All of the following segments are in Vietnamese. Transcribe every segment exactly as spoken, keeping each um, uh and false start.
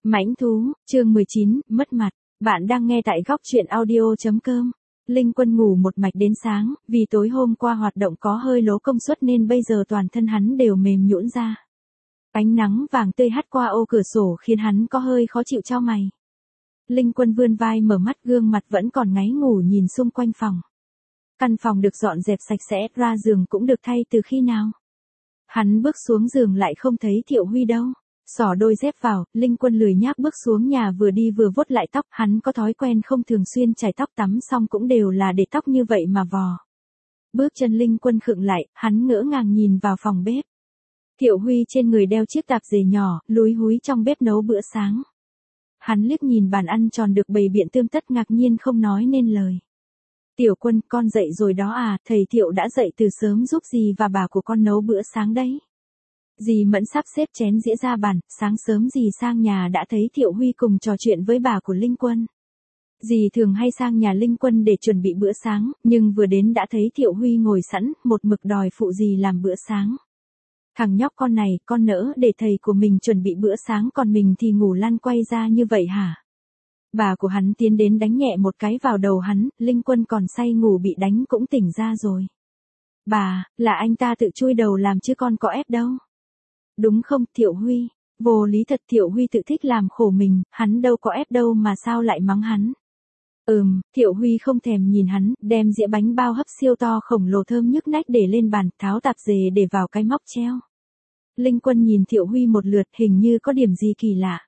Mãnh thú, chương mười chín, mất mặt. Bạn đang nghe tại góc truyện audio.com. Linh Quân ngủ một mạch đến sáng, vì tối hôm qua hoạt động có hơi lố công suất nên bây giờ toàn thân hắn đều mềm nhũn ra. Ánh nắng vàng tươi hắt qua ô cửa sổ khiến hắn có hơi khó chịu chau mày. Linh Quân vươn vai mở mắt, gương mặt vẫn còn ngáy ngủ nhìn xung quanh phòng. Căn phòng được dọn dẹp sạch sẽ, ra giường cũng được thay từ khi nào. Hắn bước xuống giường lại không thấy Thiệu Huy đâu. Xỏ đôi dép vào, Linh Quân lười nhác bước xuống nhà, vừa đi vừa vuốt lại tóc. Hắn có thói quen không thường xuyên chải tóc, tắm xong cũng đều là để tóc như vậy mà vò. Bước chân Linh Quân khựng lại, hắn ngỡ ngàng nhìn vào phòng bếp. Thiệu Huy trên người đeo chiếc tạp dề nhỏ, lúi húi trong bếp nấu bữa sáng. Hắn liếc nhìn bàn ăn tròn được bày biện tươm tất, ngạc nhiên không nói nên lời. Tiểu Quân, con dậy rồi đó à? Thầy Thiệu đã dậy từ sớm giúp dì và bà của con nấu bữa sáng đấy. Dì Mẫn sắp xếp chén dĩa ra bàn, sáng sớm dì sang nhà đã thấy Thiệu Huy cùng trò chuyện với bà của Linh Quân. Dì thường hay sang nhà Linh Quân để chuẩn bị bữa sáng, nhưng vừa đến đã thấy Thiệu Huy ngồi sẵn, một mực đòi phụ dì làm bữa sáng. Thằng nhóc con này, con nỡ để thầy của mình chuẩn bị bữa sáng còn mình thì ngủ lăn quay ra như vậy hả? Bà của hắn tiến đến đánh nhẹ một cái vào đầu hắn, Linh Quân còn say ngủ bị đánh cũng tỉnh ra rồi. Bà, là anh ta tự chui đầu làm chứ con có ép đâu. Đúng không, Thiệu Huy? Vô lý thật, Thiệu Huy tự thích làm khổ mình, hắn đâu có ép đâu mà sao lại mắng hắn. Ừm, Thiệu Huy không thèm nhìn hắn, đem dĩa bánh bao hấp siêu to khổng lồ thơm nhức nách để lên bàn, tháo tạp dề để vào cái móc treo. Linh Quân nhìn Thiệu Huy một lượt, hình như có điểm gì kỳ lạ.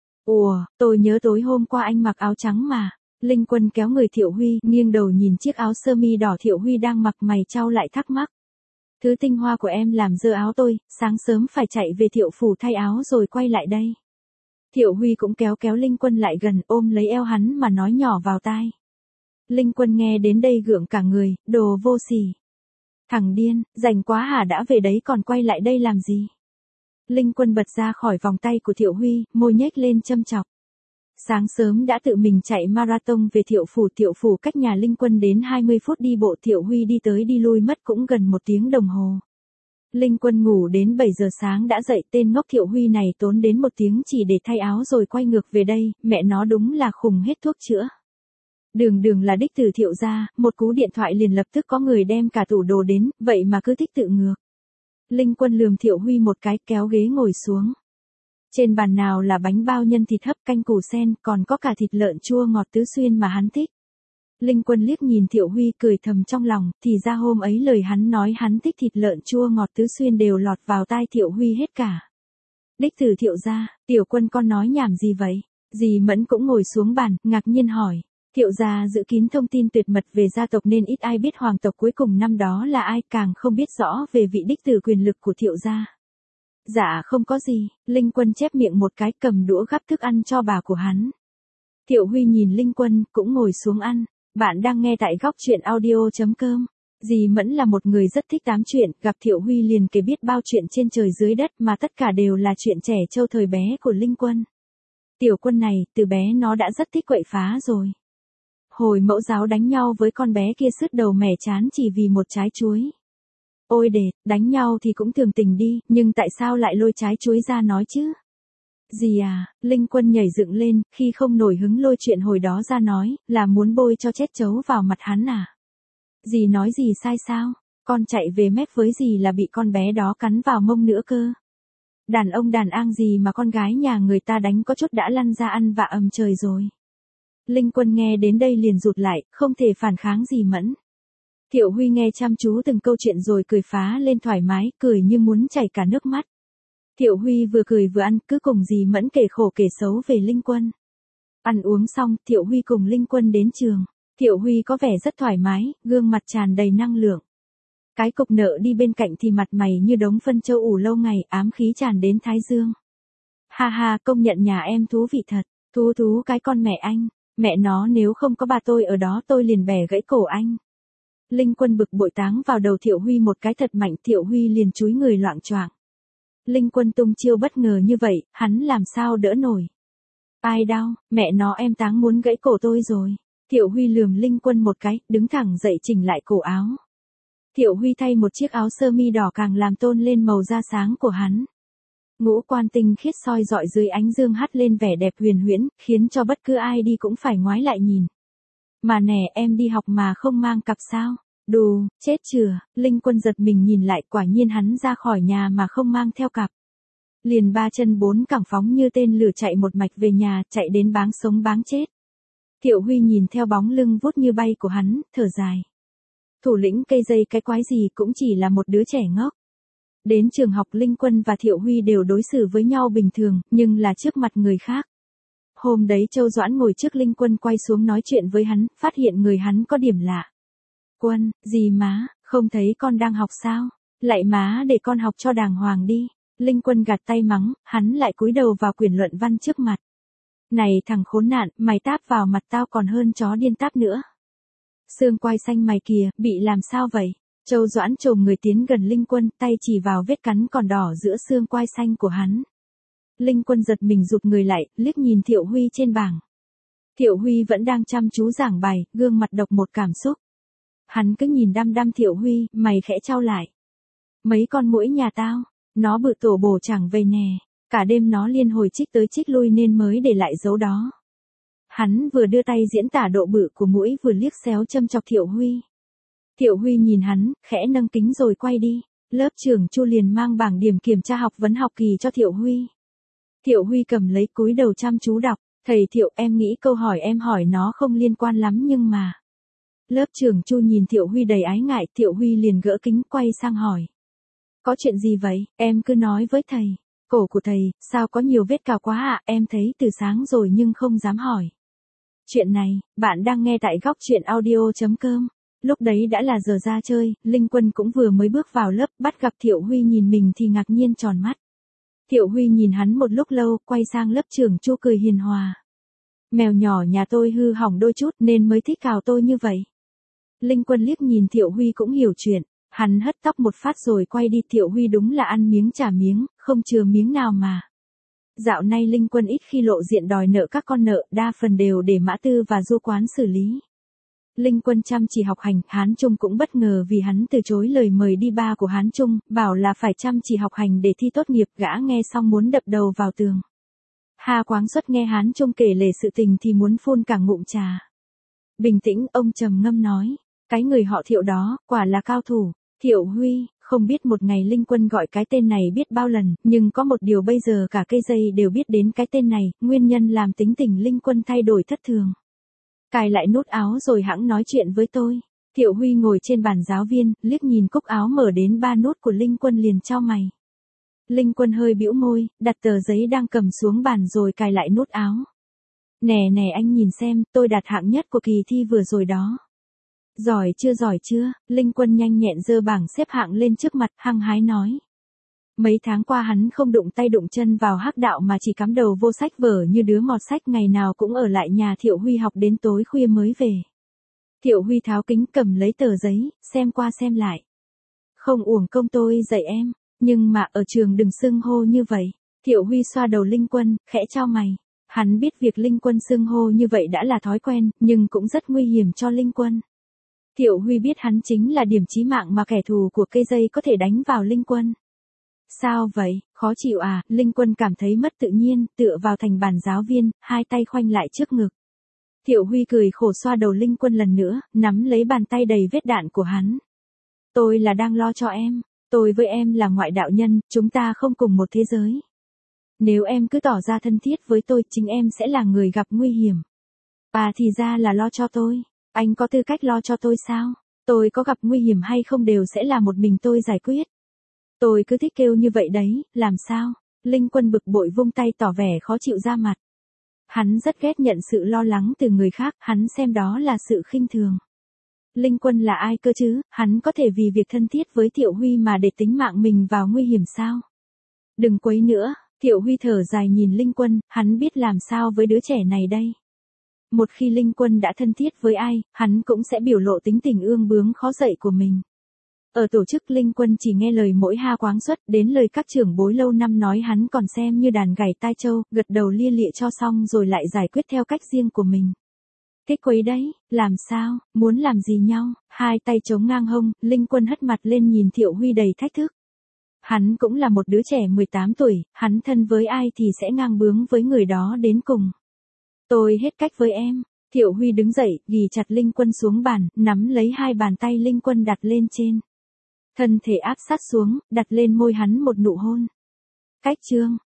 Ủa, tôi nhớ tối hôm qua anh mặc áo trắng mà. Linh Quân kéo người Thiệu Huy, nghiêng đầu nhìn chiếc áo sơ mi đỏ Thiệu Huy đang mặc, mày chau lại thắc mắc. Thứ tinh hoa của em làm dơ áo tôi, sáng sớm phải chạy về Thiệu phủ thay áo rồi quay lại đây. Thiệu Huy cũng kéo kéo Linh Quân lại gần, ôm lấy eo hắn mà nói nhỏ vào tai. Linh Quân nghe đến đây gượng cả người, đồ vô sỉ. Thằng điên, rảnh quá hả, đã về đấy còn quay lại đây làm gì? Linh Quân bật ra khỏi vòng tay của Thiệu Huy, môi nhếch lên châm chọc. Sáng sớm đã tự mình chạy marathon về Thiệu phủ, Thiệu phủ cách nhà Linh Quân đến hai mươi phút đi bộ, Thiệu Huy đi tới đi lui mất cũng gần một tiếng đồng hồ. Linh Quân ngủ đến bảy giờ sáng đã dậy, tên ngốc Thiệu Huy này tốn đến một tiếng chỉ để thay áo rồi quay ngược về đây, mẹ nó đúng là khùng hết thuốc chữa. Đường đường là đích từ Thiệu gia, một cú điện thoại liền lập tức có người đem cả tủ đồ đến, vậy mà cứ thích tự ngược. Linh Quân lườm Thiệu Huy một cái, kéo ghế ngồi xuống. Trên bàn nào là bánh bao nhân thịt hấp, canh củ sen, còn có cả thịt lợn chua ngọt tứ xuyên mà hắn thích. Linh Quân liếc nhìn Thiệu Huy cười thầm trong lòng, thì ra hôm ấy lời hắn nói hắn thích thịt lợn chua ngọt tứ xuyên đều lọt vào tai Thiệu Huy hết cả. Đích từ Thiệu gia, Tiểu Quân con nói nhảm gì vậy? Dì Mẫn cũng ngồi xuống bàn, ngạc nhiên hỏi. Thiệu gia giữ kín thông tin tuyệt mật về gia tộc nên ít ai biết hoàng tộc cuối cùng năm đó là ai, càng không biết rõ về vị đích tử quyền lực của Thiệu gia. Dạ không có gì, Linh Quân chép miệng một cái, cầm đũa gắp thức ăn cho bà của hắn. Thiệu Huy nhìn Linh Quân, cũng ngồi xuống ăn. Bạn đang nghe tại góc truyện audio.com. Dì Mẫn là một người rất thích tám chuyện, gặp Thiệu Huy liền kể biết bao chuyện trên trời dưới đất mà tất cả đều là chuyện trẻ trâu thời bé của Linh Quân. Tiểu Quân này, từ bé nó đã rất thích quậy phá rồi. Hồi mẫu giáo đánh nhau với con bé kia sứt đầu mẻ chán chỉ vì một trái chuối. Ôi đệt, đánh nhau thì cũng thường tình đi, nhưng tại sao lại lôi trái chuối ra nói chứ? Dì à, Linh Quân nhảy dựng lên, khi không nổi hứng lôi chuyện hồi đó ra nói, là muốn bôi cho chết chấu vào mặt hắn à? Dì nói gì sai sao? Con chạy về mép với dì là bị con bé đó cắn vào mông nữa cơ. Đàn ông đàn ang gì mà con gái nhà người ta đánh có chút đã lăn ra ăn vạ ầm trời rồi. Linh Quân nghe đến đây liền rụt lại, không thể phản kháng gì Mẫn. Thiệu Huy nghe chăm chú từng câu chuyện rồi cười phá lên thoải mái, cười như muốn chảy cả nước mắt. Thiệu Huy vừa cười vừa ăn, cứ cùng dì Mẫn kể khổ kể xấu về Linh Quân. Ăn uống xong, Thiệu Huy cùng Linh Quân đến trường. Thiệu Huy có vẻ rất thoải mái, gương mặt tràn đầy năng lượng. Cái cục nợ đi bên cạnh thì mặt mày như đống phân châu ủ lâu ngày, ám khí tràn đến thái dương. Ha ha, công nhận nhà em thú vị thật, thú thú cái con mẹ anh. Mẹ nó, nếu không có bà tôi ở đó tôi liền bẻ gãy cổ anh. Linh Quân bực bội táng vào đầu Thiệu Huy một cái thật mạnh, Thiệu Huy liền chúi người loạng choạng. Linh Quân tung chiêu bất ngờ như vậy, hắn làm sao đỡ nổi. Ai đau, mẹ nó em táng muốn gãy cổ tôi rồi. Thiệu Huy lườm Linh Quân một cái, đứng thẳng dậy chỉnh lại cổ áo. Thiệu Huy thay một chiếc áo sơ mi đỏ càng làm tôn lên màu da sáng của hắn. Ngũ quan tinh khiết soi rọi dưới ánh dương hắt lên vẻ đẹp huyền huyễn, khiến cho bất cứ ai đi cũng phải ngoái lại nhìn. Mà nè, em đi học mà không mang cặp sao? Đù, chết chừa, Linh Quân giật mình nhìn lại, quả nhiên hắn ra khỏi nhà mà không mang theo cặp. Liền ba chân bốn cẳng phóng như tên lửa chạy một mạch về nhà, chạy đến báng sống báng chết. Thiệu Huy nhìn theo bóng lưng vút như bay của hắn, thở dài. Thủ lĩnh cây dây cái quái gì cũng chỉ là một đứa trẻ ngốc. Đến trường học Linh Quân và Thiệu Huy đều đối xử với nhau bình thường, nhưng là trước mặt người khác. Hôm đấy Châu Doãn ngồi trước Linh Quân quay xuống nói chuyện với hắn, phát hiện người hắn có điểm lạ. Quân, gì má, không thấy con đang học sao? Lại má để con học cho đàng hoàng đi. Linh Quân gạt tay mắng, hắn lại cúi đầu vào quyển luận văn trước mặt. Này thằng khốn nạn, mày táp vào mặt tao còn hơn chó điên táp nữa. Xương quai xanh mày kìa, bị làm sao vậy? Châu Doãn chồm người tiến gần Linh Quân, tay chỉ vào vết cắn còn đỏ giữa xương quai xanh của hắn. Linh Quân giật mình rụt người lại, liếc nhìn Thiệu Huy trên bảng. Thiệu Huy vẫn đang chăm chú giảng bài, gương mặt độc một cảm xúc. Hắn cứ nhìn đăm đăm Thiệu Huy, mày khẽ trao lại. Mấy con muỗi nhà tao, nó bự tổ bổ chẳng về nè. Cả đêm nó liên hồi chích tới chích lui nên mới để lại dấu đó. Hắn vừa đưa tay diễn tả độ bự của muỗi vừa liếc xéo châm chọc Thiệu Huy. Thiệu Huy nhìn hắn, khẽ nâng kính rồi quay đi. Lớp trưởng Chu liền mang bảng điểm kiểm tra học vấn học kỳ cho Thiệu Huy. Thiệu Huy cầm lấy cúi đầu chăm chú đọc. Thầy Thiệu, em nghĩ câu hỏi em hỏi nó không liên quan lắm nhưng mà. Lớp trưởng Chu nhìn Thiệu Huy đầy ái ngại, Thiệu Huy liền gỡ kính quay sang hỏi. Có chuyện gì vậy, em cứ nói với thầy. Cổ của thầy, sao có nhiều vết cào quá ạ, à? Em thấy từ sáng rồi nhưng không dám hỏi. Chuyện này, bạn đang nghe tại góc truyện audio chấm com. Lúc đấy đã là giờ ra chơi, Linh Quân cũng vừa mới bước vào lớp, bắt gặp Thiệu Huy nhìn mình thì ngạc nhiên tròn mắt. Thiệu Huy nhìn hắn một lúc lâu, quay sang lớp trưởng Chu cười hiền hòa. Mèo nhỏ nhà tôi hư hỏng đôi chút nên mới thích cào tôi như vậy. Linh Quân liếc nhìn Thiệu Huy cũng hiểu chuyện. Hắn hất tóc một phát rồi quay đi. Thiệu Huy đúng là ăn miếng trả miếng, không chừa miếng nào mà. Dạo nay Linh Quân ít khi lộ diện đòi nợ các con nợ, đa phần đều để Mã Tư và Du Quán xử lý. Linh Quân chăm chỉ học hành, Hán Trung cũng bất ngờ vì hắn từ chối lời mời đi ba của Hán Trung, bảo là phải chăm chỉ học hành để thi tốt nghiệp, gã nghe xong muốn đập đầu vào tường. Hà Quáng Xuất nghe Hán Trung kể lể sự tình thì muốn phun cả ngụm trà. Bình tĩnh, ông trầm ngâm nói, cái người họ Thiệu đó, quả là cao thủ. Thiệu Huy, không biết một ngày Linh Quân gọi cái tên này biết bao lần, nhưng có một điều bây giờ cả cây dây đều biết đến cái tên này, nguyên nhân làm tính tình Linh Quân thay đổi thất thường. Cài lại nút áo rồi hẵng nói chuyện với tôi. Thiệu Huy ngồi trên bàn giáo viên, liếc nhìn cúc áo mở đến ba nút của Linh Quân liền chau mày. Linh Quân hơi bĩu môi, đặt tờ giấy đang cầm xuống bàn rồi cài lại nút áo. Nè nè anh nhìn xem, tôi đạt hạng nhất của kỳ thi vừa rồi đó. Giỏi chưa giỏi chưa, Linh Quân nhanh nhẹn giơ bảng xếp hạng lên trước mặt, hăng hái nói. Mấy tháng qua hắn không đụng tay đụng chân vào hắc đạo mà chỉ cắm đầu vô sách vở như đứa mọt sách, ngày nào cũng ở lại nhà Thiệu Huy học đến tối khuya mới về. Thiệu Huy tháo kính cầm lấy tờ giấy, xem qua xem lại. Không uổng công tôi dạy em, nhưng mà ở trường đừng xưng hô như vậy. Thiệu Huy xoa đầu Linh Quân, khẽ chau mày. Hắn biết việc Linh Quân xưng hô như vậy đã là thói quen, nhưng cũng rất nguy hiểm cho Linh Quân. Thiệu Huy biết hắn chính là điểm chí mạng mà kẻ thù của cây dây có thể đánh vào Linh Quân. Sao vậy, khó chịu à? Linh Quân cảm thấy mất tự nhiên, tựa vào thành bàn giáo viên, hai tay khoanh lại trước ngực. Thiệu Huy cười khổ xoa đầu Linh Quân lần nữa, nắm lấy bàn tay đầy vết đạn của hắn. Tôi là đang lo cho em, tôi với em là ngoại đạo nhân, chúng ta không cùng một thế giới. Nếu em cứ tỏ ra thân thiết với tôi, chính em sẽ là người gặp nguy hiểm. À thì ra là lo cho tôi, anh có tư cách lo cho tôi sao? Tôi có gặp nguy hiểm hay không đều sẽ là một mình tôi giải quyết. Tôi cứ thích kêu như vậy đấy, làm sao? Linh Quân bực bội vung tay tỏ vẻ khó chịu ra mặt. Hắn rất ghét nhận sự lo lắng từ người khác, hắn xem đó là sự khinh thường. Linh Quân là ai cơ chứ, hắn có thể vì việc thân thiết với Thiệu Huy mà để tính mạng mình vào nguy hiểm sao? Đừng quấy nữa, Thiệu Huy thở dài nhìn Linh Quân, hắn biết làm sao với đứa trẻ này đây. Một khi Linh Quân đã thân thiết với ai, hắn cũng sẽ biểu lộ tính tình ương bướng khó dạy của mình. Ở tổ chức Linh Quân chỉ nghe lời mỗi Ha Quáng Xuất, đến lời các trưởng bối lâu năm nói hắn còn xem như đàn gảy tai trâu, gật đầu lia lịa cho xong rồi lại giải quyết theo cách riêng của mình. Thích quấy đấy, làm sao, muốn làm gì nhau? Hai tay chống ngang hông, Linh Quân hất mặt lên nhìn Thiệu Huy đầy thách thức. Hắn cũng là một đứa trẻ mười tám tuổi, hắn thân với ai thì sẽ ngang bướng với người đó đến cùng. Tôi hết cách với em. Thiệu Huy đứng dậy, ghì chặt Linh Quân xuống bàn, nắm lấy hai bàn tay Linh Quân đặt lên trên. Thân thể áp sát xuống, đặt lên môi hắn một nụ hôn. Cách chương